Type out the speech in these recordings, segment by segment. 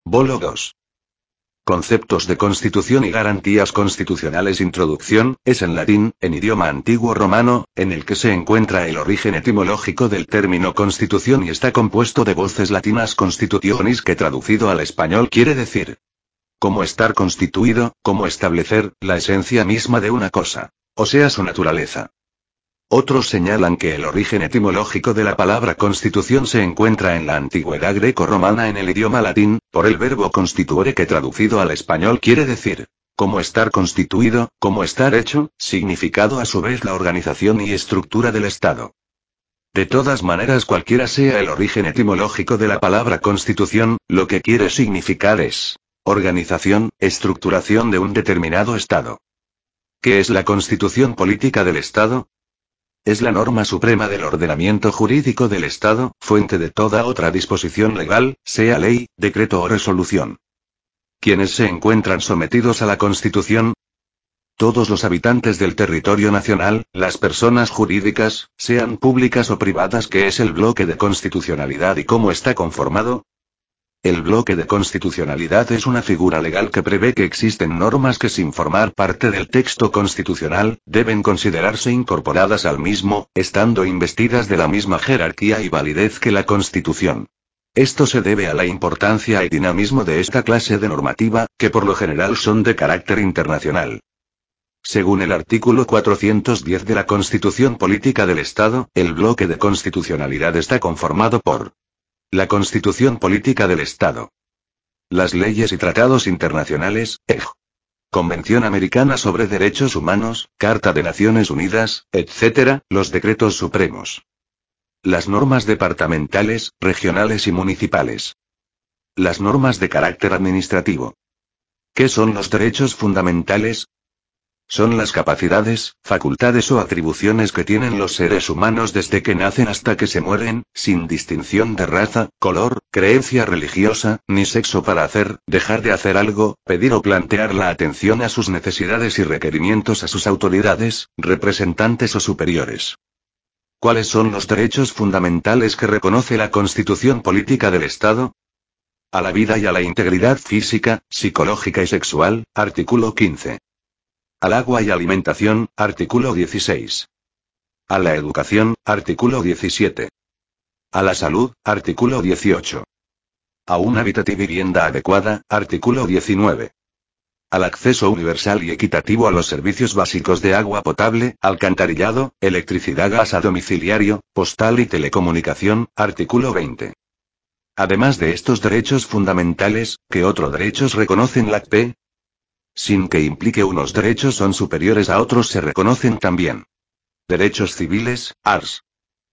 Bolo 2. Conceptos de constitución y garantías constitucionales. Introducción, es en latín, en idioma antiguo romano, en el que se encuentra el origen etimológico del término constitución y está compuesto de voces latinas constitutionis, que traducido al español quiere decir cómo estar constituido, cómo establecer, la esencia misma de una cosa, o sea su naturaleza. Otros señalan que el origen etimológico de la palabra constitución se encuentra en la antigüedad greco-romana en el idioma latín, por el verbo constituere, que traducido al español quiere decir cómo estar constituido, cómo estar hecho, significado a su vez la organización y estructura del Estado. De todas maneras, cualquiera sea el origen etimológico de la palabra constitución, lo que quiere significar es organización, estructuración de un determinado Estado. ¿Qué es la constitución política del Estado? Es la norma suprema del ordenamiento jurídico del Estado, fuente de toda otra disposición legal, sea ley, decreto o resolución. ¿Quiénes se encuentran sometidos a la Constitución? Todos los habitantes del territorio nacional, las personas jurídicas, sean públicas o privadas. ¿Qué es el bloque de constitucionalidad y cómo está conformado? El bloque de constitucionalidad es una figura legal que prevé que existen normas que, sin formar parte del texto constitucional, deben considerarse incorporadas al mismo, estando investidas de la misma jerarquía y validez que la Constitución. Esto se debe a la importancia y dinamismo de esta clase de normativa, que por lo general son de carácter internacional. Según el artículo 410 de la Constitución Política del Estado, el bloque de constitucionalidad está conformado por la Constitución Política del Estado, las leyes y tratados internacionales, EG. Convención Americana sobre Derechos Humanos, Carta de Naciones Unidas, etc., los decretos supremos, las normas departamentales, regionales y municipales, las normas de carácter administrativo. ¿Qué son los derechos fundamentales? Son las capacidades, facultades o atribuciones que tienen los seres humanos desde que nacen hasta que se mueren, sin distinción de raza, color, creencia religiosa, ni sexo, para hacer, dejar de hacer algo, pedir o plantear la atención a sus necesidades y requerimientos a sus autoridades, representantes o superiores. ¿Cuáles son los derechos fundamentales que reconoce la Constitución Política del Estado? A la vida y a la integridad física, psicológica y sexual, artículo 15. Al agua y alimentación, artículo 16. A la educación, artículo 17. A la salud, artículo 18. A un hábitat y vivienda adecuada, artículo 19. Al acceso universal y equitativo a los servicios básicos de agua potable, alcantarillado, electricidad, gas a domiciliario, postal y telecomunicación, artículo 20. Además de estos derechos fundamentales, ¿qué otros derechos reconocen la CP? Sin que implique unos derechos son superiores a otros, se reconocen también derechos civiles, ars.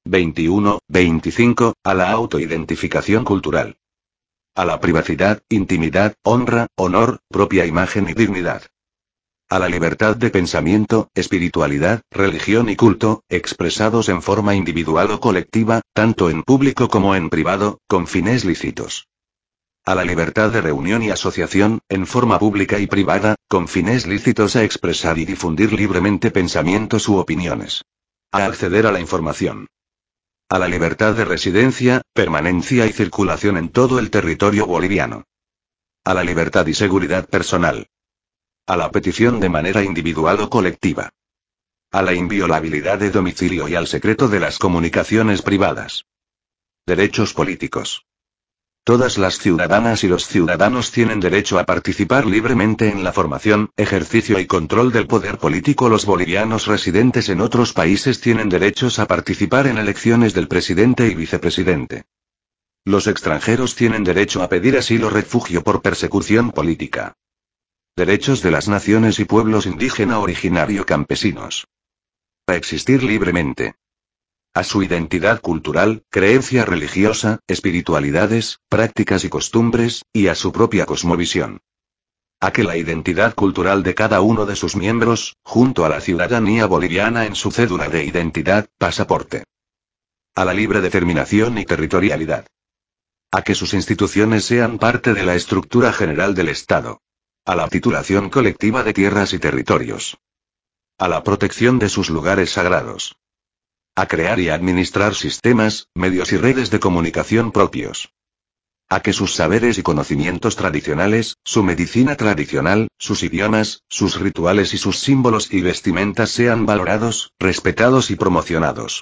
21, 25, a la autoidentificación cultural, a la privacidad, intimidad, honra, honor, propia imagen y dignidad, a la libertad de pensamiento, espiritualidad, religión y culto, expresados en forma individual o colectiva, tanto en público como en privado, con fines lícitos. A la libertad de reunión y asociación, en forma pública y privada, con fines lícitos, a expresar y difundir libremente pensamientos u opiniones. A acceder a la información. A la libertad de residencia, permanencia y circulación en todo el territorio boliviano. A la libertad y seguridad personal. A la petición de manera individual o colectiva. A la inviolabilidad de domicilio y al secreto de las comunicaciones privadas. Derechos políticos. Todas las ciudadanas y los ciudadanos tienen derecho a participar libremente en la formación, ejercicio y control del poder político. Los bolivianos residentes en otros países tienen derechos a participar en elecciones del presidente y vicepresidente. Los extranjeros tienen derecho a pedir asilo o refugio por persecución política. Derechos de las naciones y pueblos indígena, originario, campesinos. A existir libremente. A su identidad cultural, creencia religiosa, espiritualidades, prácticas y costumbres, y a su propia cosmovisión. A que la identidad cultural de cada uno de sus miembros, junto a la ciudadanía boliviana en su cédula de identidad, pasaporte. A la libre determinación y territorialidad. A que sus instituciones sean parte de la estructura general del Estado. A la titulación colectiva de tierras y territorios. A la protección de sus lugares sagrados. A crear y administrar sistemas, medios y redes de comunicación propios. A que sus saberes y conocimientos tradicionales, su medicina tradicional, sus idiomas, sus rituales y sus símbolos y vestimentas sean valorados, respetados y promocionados.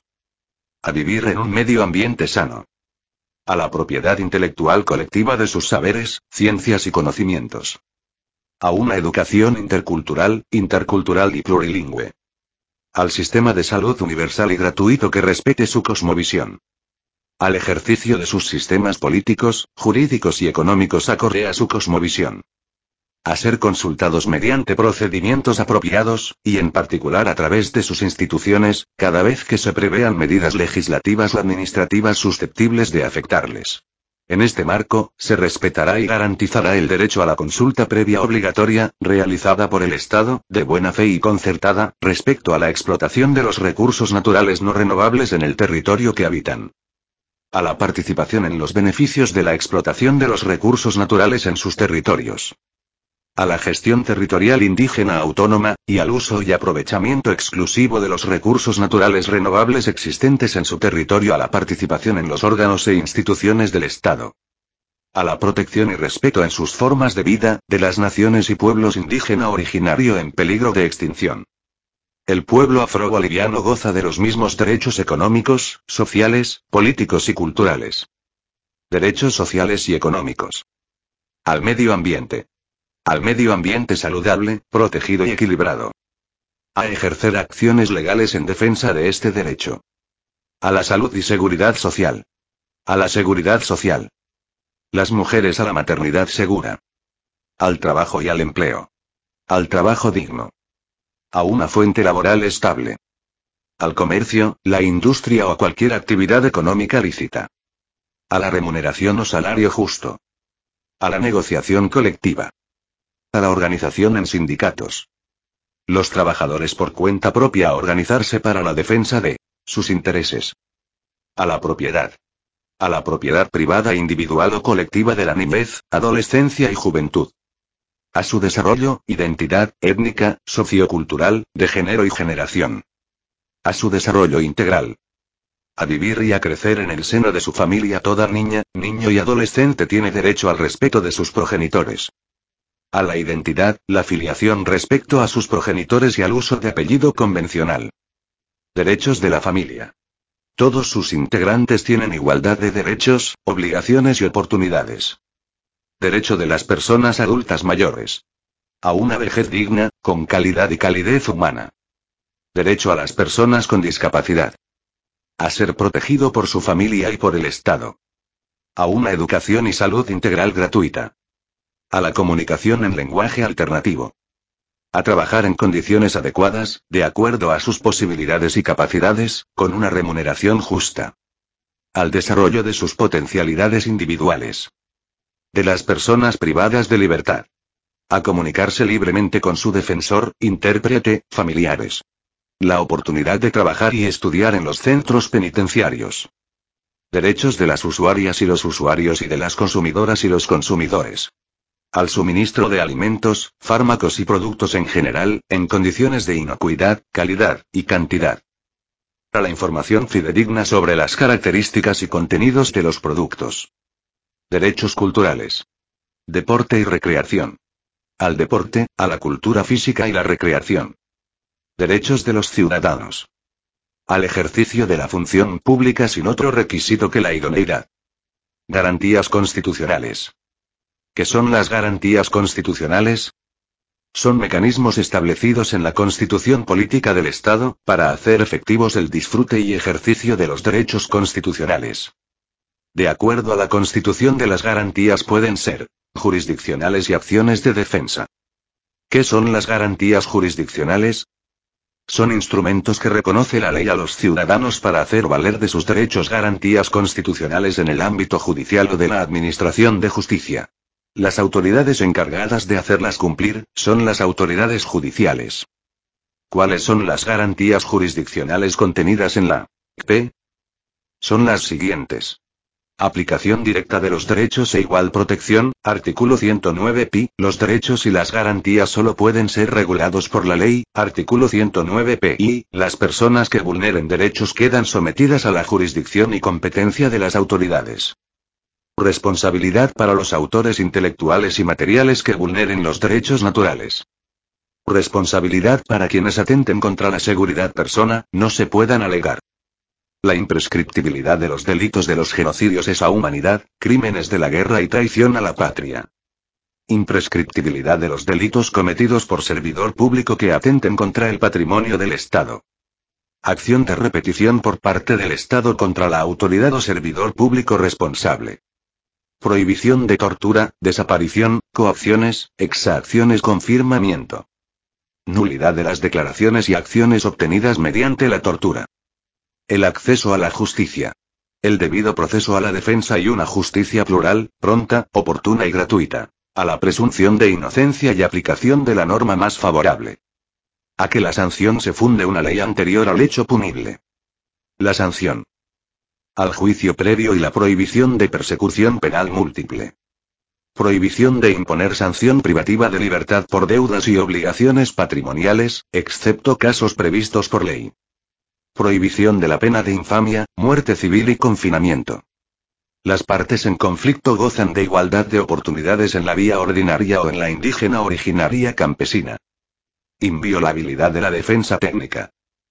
A vivir en un medio ambiente sano. A la propiedad intelectual colectiva de sus saberes, ciencias y conocimientos. A una educación intercultural y plurilingüe. Al sistema de salud universal y gratuito que respete su cosmovisión. Al ejercicio de sus sistemas políticos, jurídicos y económicos acorde a su cosmovisión. A ser consultados mediante procedimientos apropiados, y en particular a través de sus instituciones, cada vez que se prevean medidas legislativas o administrativas susceptibles de afectarles. En este marco, se respetará y garantizará el derecho a la consulta previa obligatoria, realizada por el Estado, de buena fe y concertada, respecto a la explotación de los recursos naturales no renovables en el territorio que habitan. A la participación en los beneficios de la explotación de los recursos naturales en sus territorios. A la gestión territorial indígena autónoma, y al uso y aprovechamiento exclusivo de los recursos naturales renovables existentes en su territorio. A la participación en los órganos e instituciones del Estado. A la protección y respeto en sus formas de vida, de las naciones y pueblos indígena originario en peligro de extinción. El pueblo afro-boliviano goza de los mismos derechos económicos, sociales, políticos y culturales. Derechos sociales y económicos. Al medio ambiente. Al medio ambiente saludable, protegido y equilibrado. A ejercer acciones legales en defensa de este derecho. A la salud y seguridad social. A la seguridad social. Las mujeres a la maternidad segura. Al trabajo y al empleo. Al trabajo digno. A una fuente laboral estable. Al comercio, la industria o a cualquier actividad económica lícita. A la remuneración o salario justo. A la negociación colectiva. A la organización en sindicatos. Los trabajadores por cuenta propia a organizarse para la defensa de sus intereses. A la propiedad. A la propiedad privada individual o colectiva de la niñez, adolescencia y juventud. A su desarrollo, identidad, étnica, sociocultural, de género y generación. A su desarrollo integral. A vivir y a crecer en el seno de su familia. Toda niña, niño y adolescente tiene derecho al respeto de sus progenitores. A la identidad, la filiación respecto a sus progenitores y al uso de apellido convencional. Derechos de la familia. Todos sus integrantes tienen igualdad de derechos, obligaciones y oportunidades. Derecho de las personas adultas mayores. A una vejez digna, con calidad y calidez humana. Derecho a las personas con discapacidad. A ser protegido por su familia y por el Estado. A una educación y salud integral gratuita. A la comunicación en lenguaje alternativo. A trabajar en condiciones adecuadas, de acuerdo a sus posibilidades y capacidades, con una remuneración justa. Al desarrollo de sus potencialidades individuales. De las personas privadas de libertad. A comunicarse libremente con su defensor, intérprete, familiares. La oportunidad de trabajar y estudiar en los centros penitenciarios. Derechos de las usuarias y los usuarios y de las consumidoras y los consumidores. Al suministro de alimentos, fármacos y productos en general, en condiciones de inocuidad, calidad y cantidad. A la información fidedigna sobre las características y contenidos de los productos. Derechos culturales. Deporte y recreación. Al deporte, a la cultura física y la recreación. Derechos de los ciudadanos. Al ejercicio de la función pública sin otro requisito que la idoneidad. Garantías constitucionales. ¿Qué son las garantías constitucionales? Son mecanismos establecidos en la Constitución Política del Estado, para hacer efectivos el disfrute y ejercicio de los derechos constitucionales. De acuerdo a la Constitución, de las garantías pueden ser jurisdiccionales y acciones de defensa. ¿Qué son las garantías jurisdiccionales? Son instrumentos que reconoce la ley a los ciudadanos para hacer valer de sus derechos. Garantías constitucionales en el ámbito judicial o de la administración de justicia. Las autoridades encargadas de hacerlas cumplir, son las autoridades judiciales. ¿Cuáles son las garantías jurisdiccionales contenidas en la CP? Son las siguientes. Aplicación directa de los derechos e igual protección, artículo 109 pi. Los derechos y las garantías solo pueden ser regulados por la ley, artículo 109 pi. Las personas que vulneren derechos quedan sometidas a la jurisdicción y competencia de las autoridades. Responsabilidad para los autores intelectuales y materiales que vulneren los derechos naturales. Responsabilidad para quienes atenten contra la seguridad persona, no se puedan alegar. La imprescriptibilidad de los delitos de los genocidios, lesa humanidad, crímenes de la guerra y traición a la patria. Imprescriptibilidad de los delitos cometidos por servidor público que atenten contra el patrimonio del Estado. Acción de repetición por parte del Estado contra la autoridad o servidor público responsable. Prohibición de tortura, desaparición, coacciones, exacciones, confirmamiento. Nulidad de las declaraciones y acciones obtenidas mediante la tortura. El acceso a la justicia. El debido proceso a la defensa y una justicia plural, pronta, oportuna y gratuita. A la presunción de inocencia y aplicación de la norma más favorable. A que la sanción se funde una ley anterior al hecho punible. La sanción. Al juicio previo y la prohibición de persecución penal múltiple. Prohibición de imponer sanción privativa de libertad por deudas y obligaciones patrimoniales, excepto casos previstos por ley. Prohibición de la pena de infamia, muerte civil y confinamiento. Las partes en conflicto gozan de igualdad de oportunidades en la vía ordinaria o en la indígena originaria campesina. Inviolabilidad de la defensa técnica.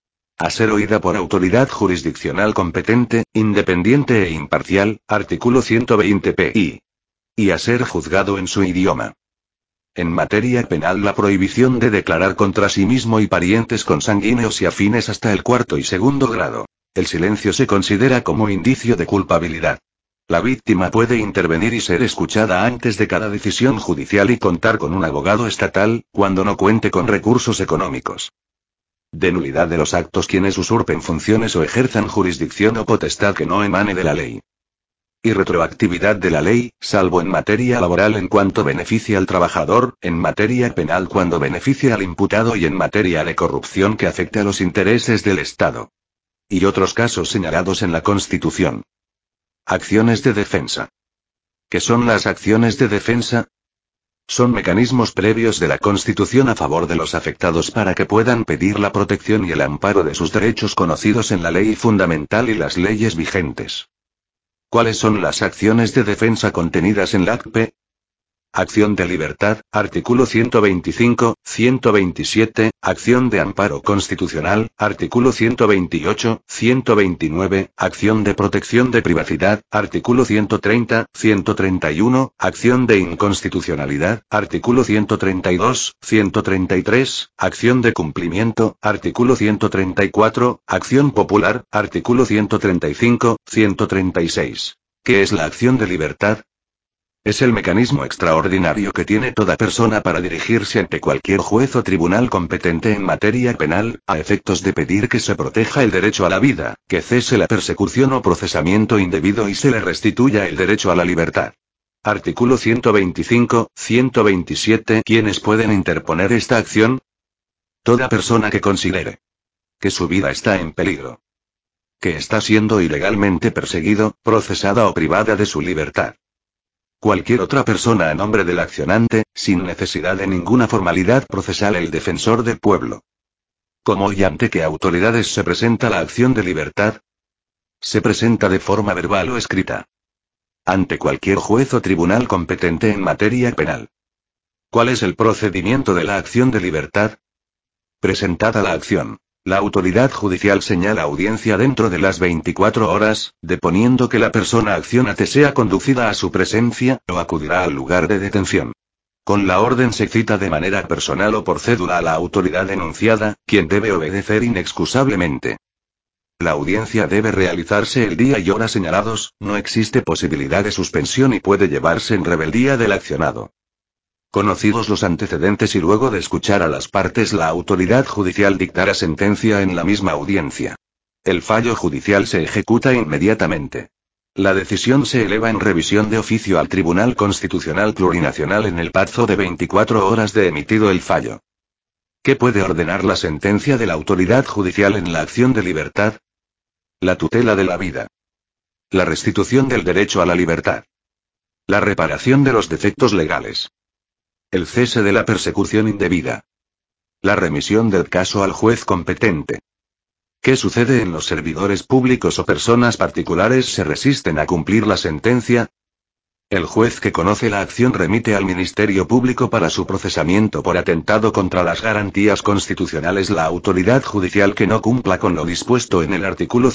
A ser oída por autoridad jurisdiccional competente, independiente e imparcial, artículo 120 PI. Y a ser juzgado en su idioma. En materia penal, la prohibición de declarar contra sí mismo y parientes consanguíneos y afines hasta el cuarto y segundo grado. El silencio se considera como indicio de culpabilidad. La víctima puede intervenir y ser escuchada antes de cada decisión judicial y contar con un abogado estatal, cuando no cuente con recursos económicos. De nulidad de los actos quienes usurpen funciones o ejerzan jurisdicción o potestad que no emane de la ley. Y retroactividad de la ley, salvo en materia laboral en cuanto beneficia al trabajador, en materia penal cuando beneficia al imputado y en materia de corrupción que afecte a los intereses del Estado. Y otros casos señalados en la Constitución. Acciones de defensa. ¿Qué son las acciones de defensa? Son mecanismos previos de la Constitución a favor de los afectados para que puedan pedir la protección y el amparo de sus derechos conocidos en la ley fundamental y las leyes vigentes. ¿Cuáles son las acciones de defensa contenidas en la ACP? Acción de libertad, artículo 125, 127, acción de amparo constitucional, artículo 128, 129, acción de protección de privacidad, artículo 130, 131, acción de inconstitucionalidad, artículo 132, 133, acción de cumplimiento, artículo 134, acción popular, artículo 135, 136. ¿Qué es la acción de libertad? Es el mecanismo extraordinario que tiene toda persona para dirigirse ante cualquier juez o tribunal competente en materia penal, a efectos de pedir que se proteja el derecho a la vida, que cese la persecución o procesamiento indebido y se le restituya el derecho a la libertad. Artículo 125, 127. ¿Quiénes pueden interponer esta acción? Toda persona que considere que su vida está en peligro, que está siendo ilegalmente perseguido, procesada o privada de su libertad. Cualquier otra persona a nombre del accionante, sin necesidad de ninguna formalidad procesal, el defensor del pueblo. ¿Cómo y ante qué autoridades se presenta la acción de libertad? Se presenta de forma verbal o escrita. Ante cualquier juez o tribunal competente en materia penal. ¿Cuál es el procedimiento de la acción de libertad? Presentada la acción. La autoridad judicial señala audiencia dentro de las 24 horas, deponiendo que la persona accionante sea conducida a su presencia, o acudirá al lugar de detención. Con la orden se cita de manera personal o por cédula a la autoridad denunciada, quien debe obedecer inexcusablemente. La audiencia debe realizarse el día y hora señalados, no existe posibilidad de suspensión y puede llevarse en rebeldía del accionado. Conocidos los antecedentes y luego de escuchar a las partes, la autoridad judicial dictará sentencia en la misma audiencia. El fallo judicial se ejecuta inmediatamente. La decisión se eleva en revisión de oficio al Tribunal Constitucional Plurinacional en el plazo de 24 horas de emitido el fallo. ¿Qué puede ordenar la sentencia de la autoridad judicial en la acción de libertad? La tutela de la vida. La restitución del derecho a la libertad. La reparación de los defectos legales. El cese de la persecución indebida. La remisión del caso al juez competente. ¿Qué sucede en los servidores públicos o personas particulares se resisten a cumplir la sentencia? El juez que conoce la acción remite al Ministerio Público para su procesamiento por atentado contra las garantías constitucionales. La autoridad judicial que no cumpla con lo dispuesto en el artículo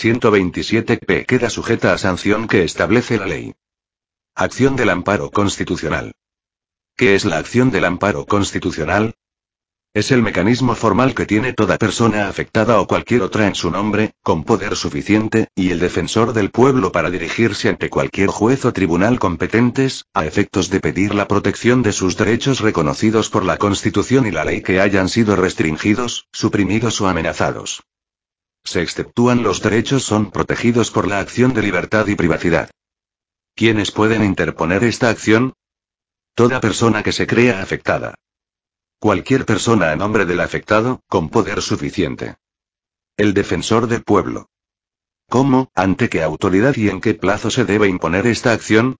127p queda sujeta a sanción que establece la ley. Acción del amparo constitucional. ¿Qué es la acción del amparo constitucional? Es el mecanismo formal que tiene toda persona afectada o cualquier otra en su nombre, con poder suficiente, y el defensor del pueblo para dirigirse ante cualquier juez o tribunal competentes, a efectos de pedir la protección de sus derechos reconocidos por la Constitución y la ley que hayan sido restringidos, suprimidos o amenazados. Se exceptúan los derechos son protegidos por la acción de libertad y privacidad. ¿Quiénes pueden interponer esta acción? Toda persona que se crea afectada. Cualquier persona a nombre del afectado, con poder suficiente. El defensor del pueblo. ¿Cómo, ante qué autoridad y en qué plazo se debe imponer esta acción?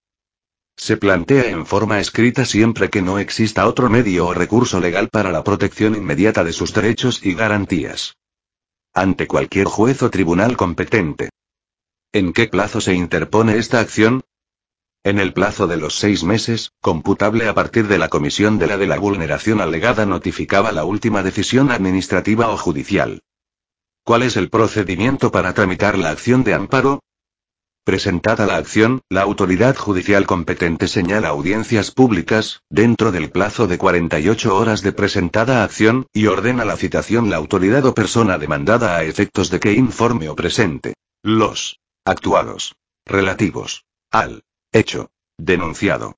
Se plantea en forma escrita siempre que no exista otro medio o recurso legal para la protección inmediata de sus derechos y garantías. Ante cualquier juez o tribunal competente. ¿En qué plazo se interpone esta acción? En el plazo de los 6 meses, computable a partir de la comisión de la vulneración alegada notificaba la última decisión administrativa o judicial. ¿Cuál es el procedimiento para tramitar la acción de amparo? Presentada la acción, la autoridad judicial competente señala audiencias públicas, dentro del plazo de 48 horas de presentada acción, y ordena la citación la autoridad o persona demandada a efectos de que informe o presente los actuados relativos al hecho denunciado.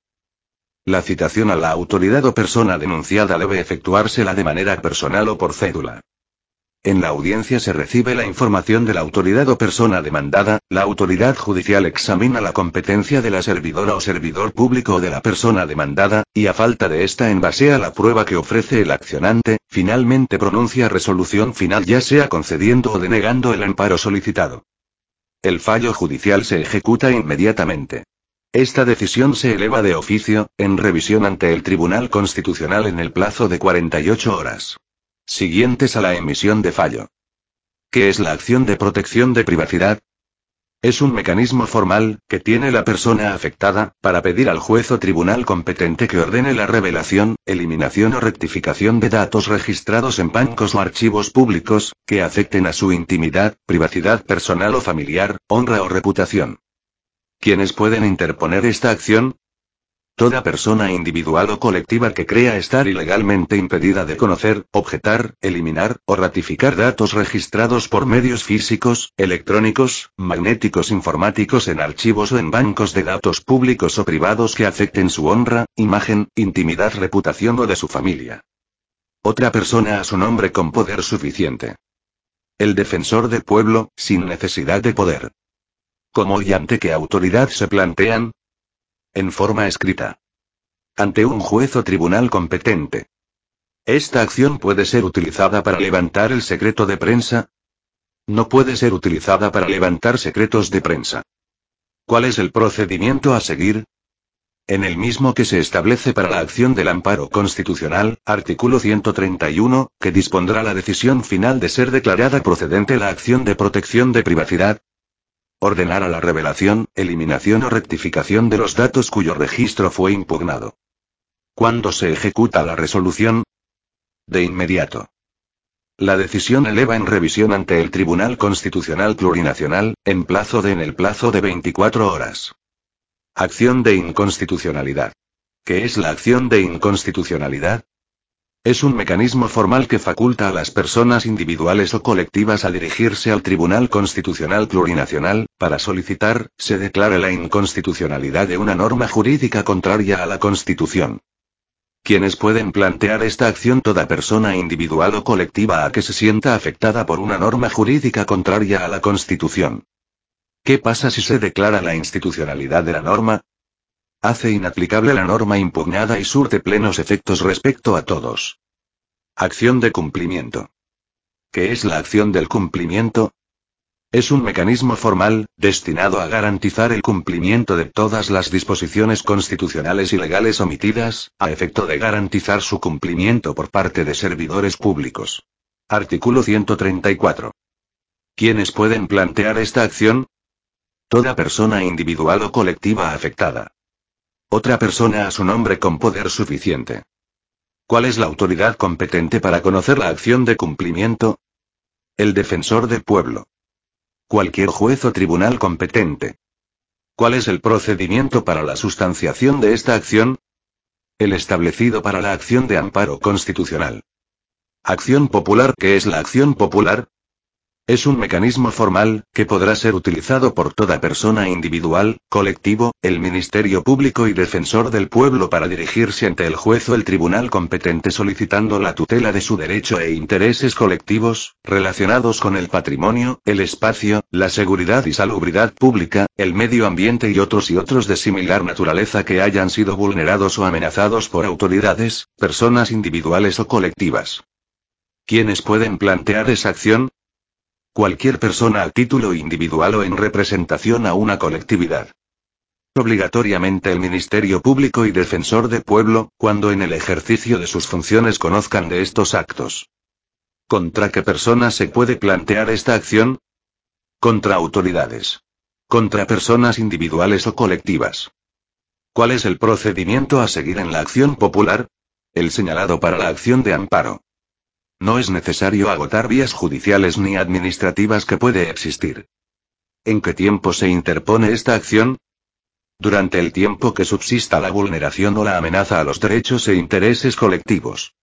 La citación a la autoridad o persona denunciada debe efectuársela de manera personal o por cédula. En la audiencia se recibe la información de la autoridad o persona demandada, la autoridad judicial examina la competencia de la servidora o servidor público o de la persona demandada, y a falta de esta en base a la prueba que ofrece el accionante, finalmente pronuncia resolución final ya sea concediendo o denegando el amparo solicitado. El fallo judicial se ejecuta inmediatamente. Esta decisión se eleva de oficio, en revisión ante el Tribunal Constitucional en el plazo de 48 horas. Siguientes a la emisión de fallo. ¿Qué es la acción de protección de privacidad? Es un mecanismo formal, que tiene la persona afectada, para pedir al juez o tribunal competente que ordene la revelación, eliminación o rectificación de datos registrados en bancos o archivos públicos, que afecten a su intimidad, privacidad personal o familiar, honra o reputación. ¿Quiénes pueden interponer esta acción? Toda persona individual o colectiva que crea estar ilegalmente impedida de conocer, objetar, eliminar, o ratificar datos registrados por medios físicos, electrónicos, magnéticos informáticos en archivos o en bancos de datos públicos o privados que afecten su honra, imagen, intimidad, reputación o de su familia. Otra persona a su nombre con poder suficiente. El defensor del pueblo, sin necesidad de poder. ¿Cómo y ante qué autoridad se plantean? En forma escrita. Ante un juez o tribunal competente. ¿Esta acción puede ser utilizada para levantar el secreto de prensa? No puede ser utilizada para levantar secretos de prensa. ¿Cuál es el procedimiento a seguir? En el mismo que se establece para la acción del amparo constitucional, artículo 131, que dispondrá la decisión final de ser declarada procedente la acción de protección de privacidad. Ordenar a la revelación, eliminación o rectificación de los datos cuyo registro fue impugnado. ¿Cuándo se ejecuta la resolución? De inmediato. La decisión eleva en revisión ante el Tribunal Constitucional Plurinacional, en el plazo de 24 horas. Acción de inconstitucionalidad. ¿Qué es la acción de inconstitucionalidad? Es un mecanismo formal que faculta a las personas individuales o colectivas a dirigirse al Tribunal Constitucional Plurinacional, para solicitar, se declare la inconstitucionalidad de una norma jurídica contraria a la Constitución. ¿Quiénes pueden plantear esta acción? Toda persona individual o colectiva a que se sienta afectada por una norma jurídica contraria a la Constitución. ¿Qué pasa si se declara la institucionalidad de la norma? Hace inaplicable la norma impugnada y surte plenos efectos respecto a todos. Acción de cumplimiento. ¿Qué es la acción del cumplimiento? Es un mecanismo formal, destinado a garantizar el cumplimiento de todas las disposiciones constitucionales y legales omitidas, a efecto de garantizar su cumplimiento por parte de servidores públicos. Artículo 134. ¿Quiénes pueden plantear esta acción? Toda persona individual o colectiva afectada. Otra persona a su nombre con poder suficiente. ¿Cuál es la autoridad competente para conocer la acción de cumplimiento? El defensor del pueblo. Cualquier juez o tribunal competente. ¿Cuál es el procedimiento para la sustanciación de esta acción? El establecido para la acción de amparo constitucional. Acción popular. ¿Qué es la acción popular? Es un mecanismo formal, que podrá ser utilizado por toda persona individual, colectivo, el Ministerio Público y defensor del pueblo para dirigirse ante el juez o el tribunal competente solicitando la tutela de su derecho e intereses colectivos, relacionados con el patrimonio, el espacio, la seguridad y salubridad pública, el medio ambiente y otros de similar naturaleza que hayan sido vulnerados o amenazados por autoridades, personas individuales o colectivas. ¿Quiénes pueden plantear esa acción? Cualquier persona a título individual o en representación a una colectividad. Obligatoriamente el Ministerio Público y Defensor del Pueblo, cuando en el ejercicio de sus funciones conozcan de estos actos. ¿Contra qué personas se puede plantear esta acción? Contra autoridades. Contra personas individuales o colectivas. ¿Cuál es el procedimiento a seguir en la acción popular? El señalado para la acción de amparo. No es necesario agotar vías judiciales ni administrativas que puede existir. ¿En qué tiempo se interpone esta acción? Durante el tiempo que subsista la vulneración o la amenaza a los derechos e intereses colectivos.